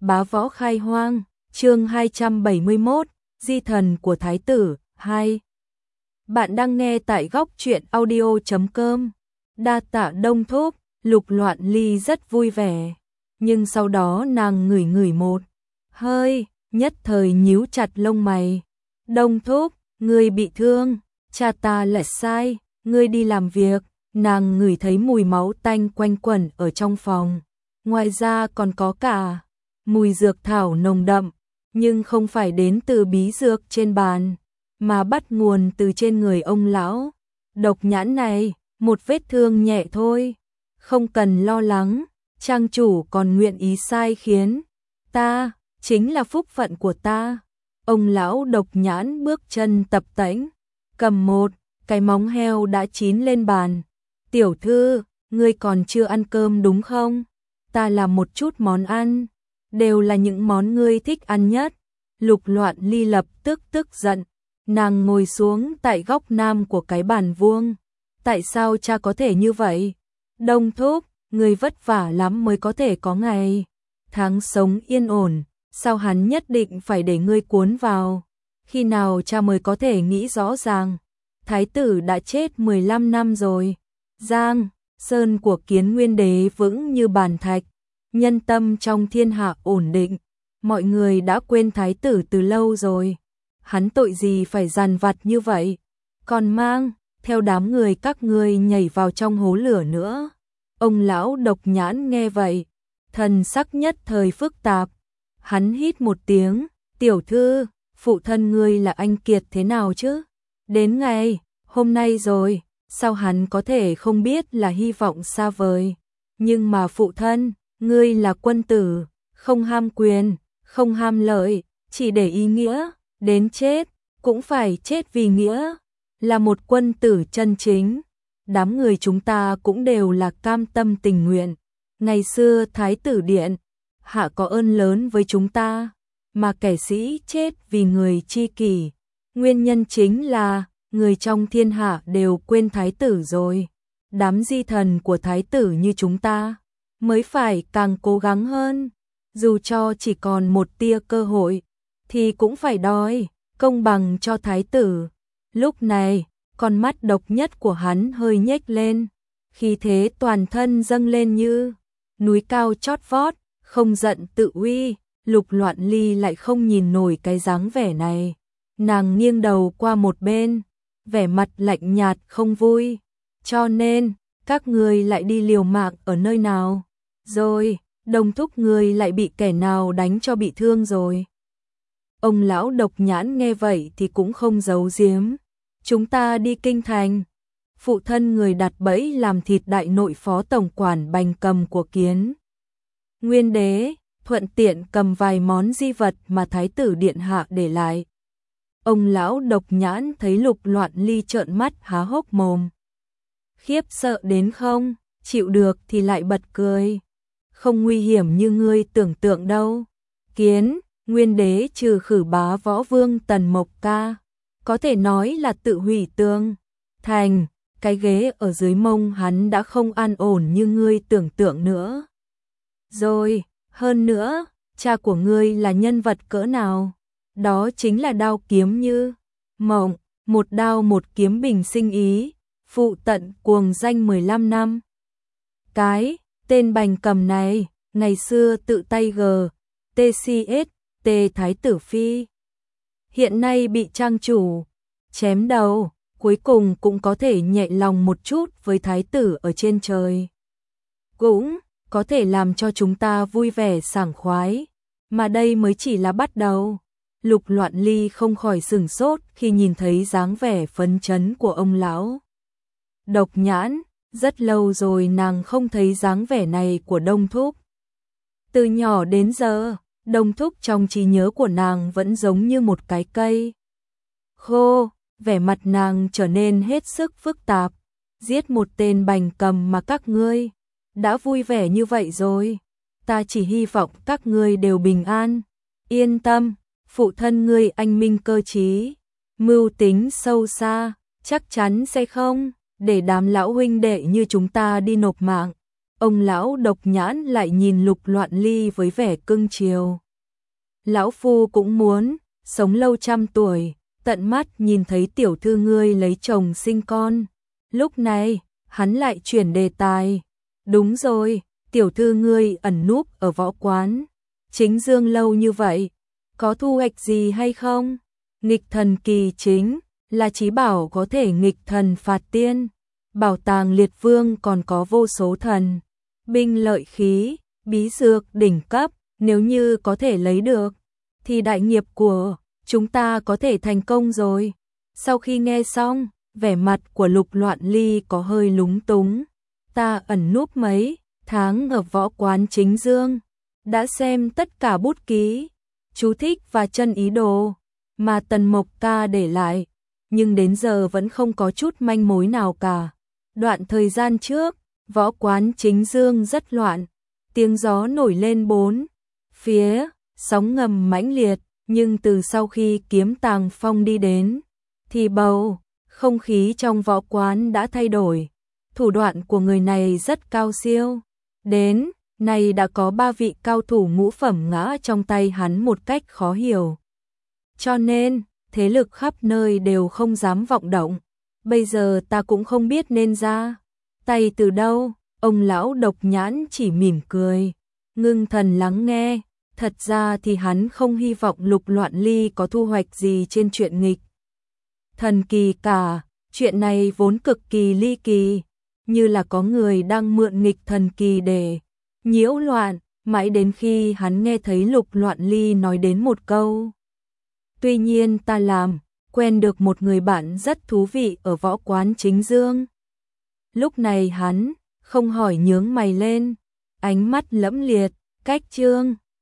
Bá võ khai hoang, chương 271, Di thần của Thái tử, 2. Bạn đang nghe tại góc truyện audio.com. Đa tạ Đông Thúc, Lục Loạn Ly rất vui vẻ. Nhưng sau đó nàng ngửi ngửi một hơi, nhất thời nhíu chặt lông mày. Đông Thúc, ngươi bị thương, cha ta lại sai, ngươi đi làm việc. Nàng ngửi thấy mùi máu tanh quanh quẩn ở trong phòng. Ngoài ra còn có cả mùi dược thảo nồng đậm, nhưng không phải đến từ bí dược trên bàn, mà bắt nguồn từ trên người ông lão Độc Nhãn này. Một vết thương nhẹ thôi, không cần lo lắng, trang chủ còn nguyện ý sai khiến ta, chính là phúc phận của ta. Ông lão Độc Nhãn bước chân tập tễnh, cầm một cái móng heo đã chín lên bàn. Tiểu thư, ngươi còn chưa ăn cơm đúng không? Ta làm một chút món ăn, đều là những món ngươi thích ăn nhất. Lục Loạn Ly lập tức giận, nàng ngồi xuống tại góc nam của cái bàn vuông. Tại sao cha có thể như vậy? Đông Thúc, ngươi vất vả lắm mới có thể có ngày tháng sống yên ổn, sao hắn nhất định phải để ngươi cuốn vào? Khi nào cha mới có thể nghĩ rõ ràng? Thái tử đã chết 15 năm rồi. Giang sơn của Kiến Nguyên Đế vững như bàn thạch, nhân tâm trong thiên hạ ổn định, mọi người đã quên thái tử từ lâu rồi. Hắn tội gì phải dằn vặt như vậy, còn mang theo đám người các ngươi nhảy vào trong hố lửa nữa. Ông lão Độc Nhãn nghe vậy, thần sắc nhất thời phức tạp. Hắn hít một tiếng, tiểu thư, phụ thân ngươi là anh kiệt thế nào chứ? Đến ngày hôm nay rồi, sao hắn có thể không biết là hy vọng xa vời? Nhưng mà phụ thân, ngươi là quân tử, không ham quyền, không ham lợi, chỉ để ý nghĩa, đến chết cũng phải chết vì nghĩa, là một quân tử chân chính. Đám người chúng ta cũng đều là cam tâm tình nguyện. Ngày xưa Thái tử điện hạ có ơn lớn với chúng ta, mà kẻ sĩ chết vì người tri kỷ. Nguyên nhân chính là người trong thiên hạ đều quên thái tử rồi. Đám di thần của thái tử như chúng ta mới phải càng cố gắng hơn, dù cho chỉ còn một tia cơ hội thì cũng phải đòi công bằng cho thái tử. Lúc này, con mắt độc nhất của hắn hơi nhếch lên, khí thế toàn thân dâng lên như núi cao chót vót, không giận tự uy. Lục Loạn Ly lại không nhìn nổi cái dáng vẻ này, nàng nghiêng đầu qua một bên, vẻ mặt lạnh nhạt không vui. Cho nên, các ngươi lại đi liều mạng ở nơi nào? Rồi, Đông Thúc ngươi lại bị kẻ nào đánh cho bị thương rồi? Ông lão Độc Nhãn nghe vậy thì cũng không giấu giếm. Chúng ta đi kinh thành. Phụ thân người đặt bẫy làm thịt đại nội phó tổng quản Bành Cầm của Kiến Nguyên Đế, thuận tiện cầm vài món di vật mà thái tử điện hạ để lại. Ông lão Độc Nhãn thấy Lục Loạn Ly trợn mắt há hốc mồm, khiếp sợ đến không chịu được thì lại bật cười. Không nguy hiểm như ngươi tưởng tượng đâu. Kiến Nguyên Đế trừ khử bá võ vương Tần Mộc Ca, có thể nói là tự hủy tường thành. Cái ghế ở dưới mông hắn đã không an ổn như ngươi tưởng tượng nữa rồi. Hơn nữa, cha của ngươi là nhân vật cỡ nào? Đó chính là đao kiếm như mộng, một đao một kiếm bình sinh ý, phụ tận cuồng danh 15 năm. Cái tên Bành Cầm này, ngày xưa tự tay TCS Thái tử phi, hiện nay bị trang chủ chém đầu, cuối cùng cũng có thể nhẹ lòng một chút với thái tử ở trên trời. Cũng có thể làm cho chúng ta vui vẻ sảng khoái, mà đây mới chỉ là bắt đầu. Lục Loạn Ly không khỏi sửng sốt khi nhìn thấy dáng vẻ phấn chấn của ông lão Độc Nhãn. Rất lâu rồi nàng không thấy dáng vẻ này của Đông Thúc. Từ nhỏ đến giờ, Đông Thúc trong trí nhớ của nàng vẫn giống như một cái cây khô. Vẻ mặt nàng trở nên hết sức phức tạp. Giết một tên Bành Cầm mà các ngươi đã vui vẻ như vậy rồi. Ta chỉ hy vọng các ngươi đều bình an. Yên tâm, phụ thân ngươi anh minh cơ trí, mưu tính sâu xa, chắc chắn sẽ không để đám lão huynh đệ như chúng ta đi nộp mạng. Ông lão độc nhãn lại nhìn Lục Loạn Ly với vẻ cưng chiều. Lão phu cũng muốn sống lâu trăm tuổi, tận mắt nhìn thấy tiểu thư ngươi lấy chồng sinh con. Lúc này, hắn lại chuyển đề tài. Đúng rồi, tiểu thư ngươi ẩn núp ở võ quán Chính Dương lâu như vậy, có thu hoạch gì hay không? Nghịch thần kỳ chính là chí bảo có thể nghịch thần phạt tiên. Bảo tàng liệt vương còn có vô số thần binh lợi khí, bí dược đỉnh cấp, nếu như có thể lấy được thì đại nghiệp của chúng ta có thể thành công rồi. Sau khi nghe xong, vẻ mặt của Lục Loạn Ly có hơi lúng túng. Ta ẩn núp mấy tháng ở võ quán Chính Dương, đã xem tất cả bút ký, chú thích và chân ý đồ mà Tần Mộc Ca để lại, nhưng đến giờ vẫn không có chút manh mối nào cả. Đoạn thời gian trước, võ quán Chính Dương rất loạn, tiếng gió nổi lên bốn phía, sóng ngầm mãnh liệt, nhưng từ sau khi Kiếm Tàng Phong đi đến, thì bầu không khí trong võ quán đã thay đổi. Thủ đoạn của người này rất cao siêu. Đến nay đã có 3 vị cao thủ ngũ phẩm ngã trong tay hắn một cách khó hiểu. Cho nên, thế lực khắp nơi đều không dám vọng động. Bây giờ ta cũng không biết nên ra tay từ đâu. Ông lão độc nhãn chỉ mỉm cười, ngưng thần lắng nghe. Thật ra thì hắn không hy vọng Lục Loạn Ly có thu hoạch gì trên chuyện nghịch thần kỳ cả. Chuyện này vốn cực kỳ ly kỳ, như là có người đang mượn nghịch thần kỳ để nhiễu loạn, mãi đến khi hắn nghe thấy Lục Loạn Ly nói đến một câu. Tuy nhiên ta làm quen được một người bạn rất thú vị ở võ quán Chính Dương. Lúc này hắn không hỏi nhướng mày lên, ánh mắt lẫm liệt, cách chương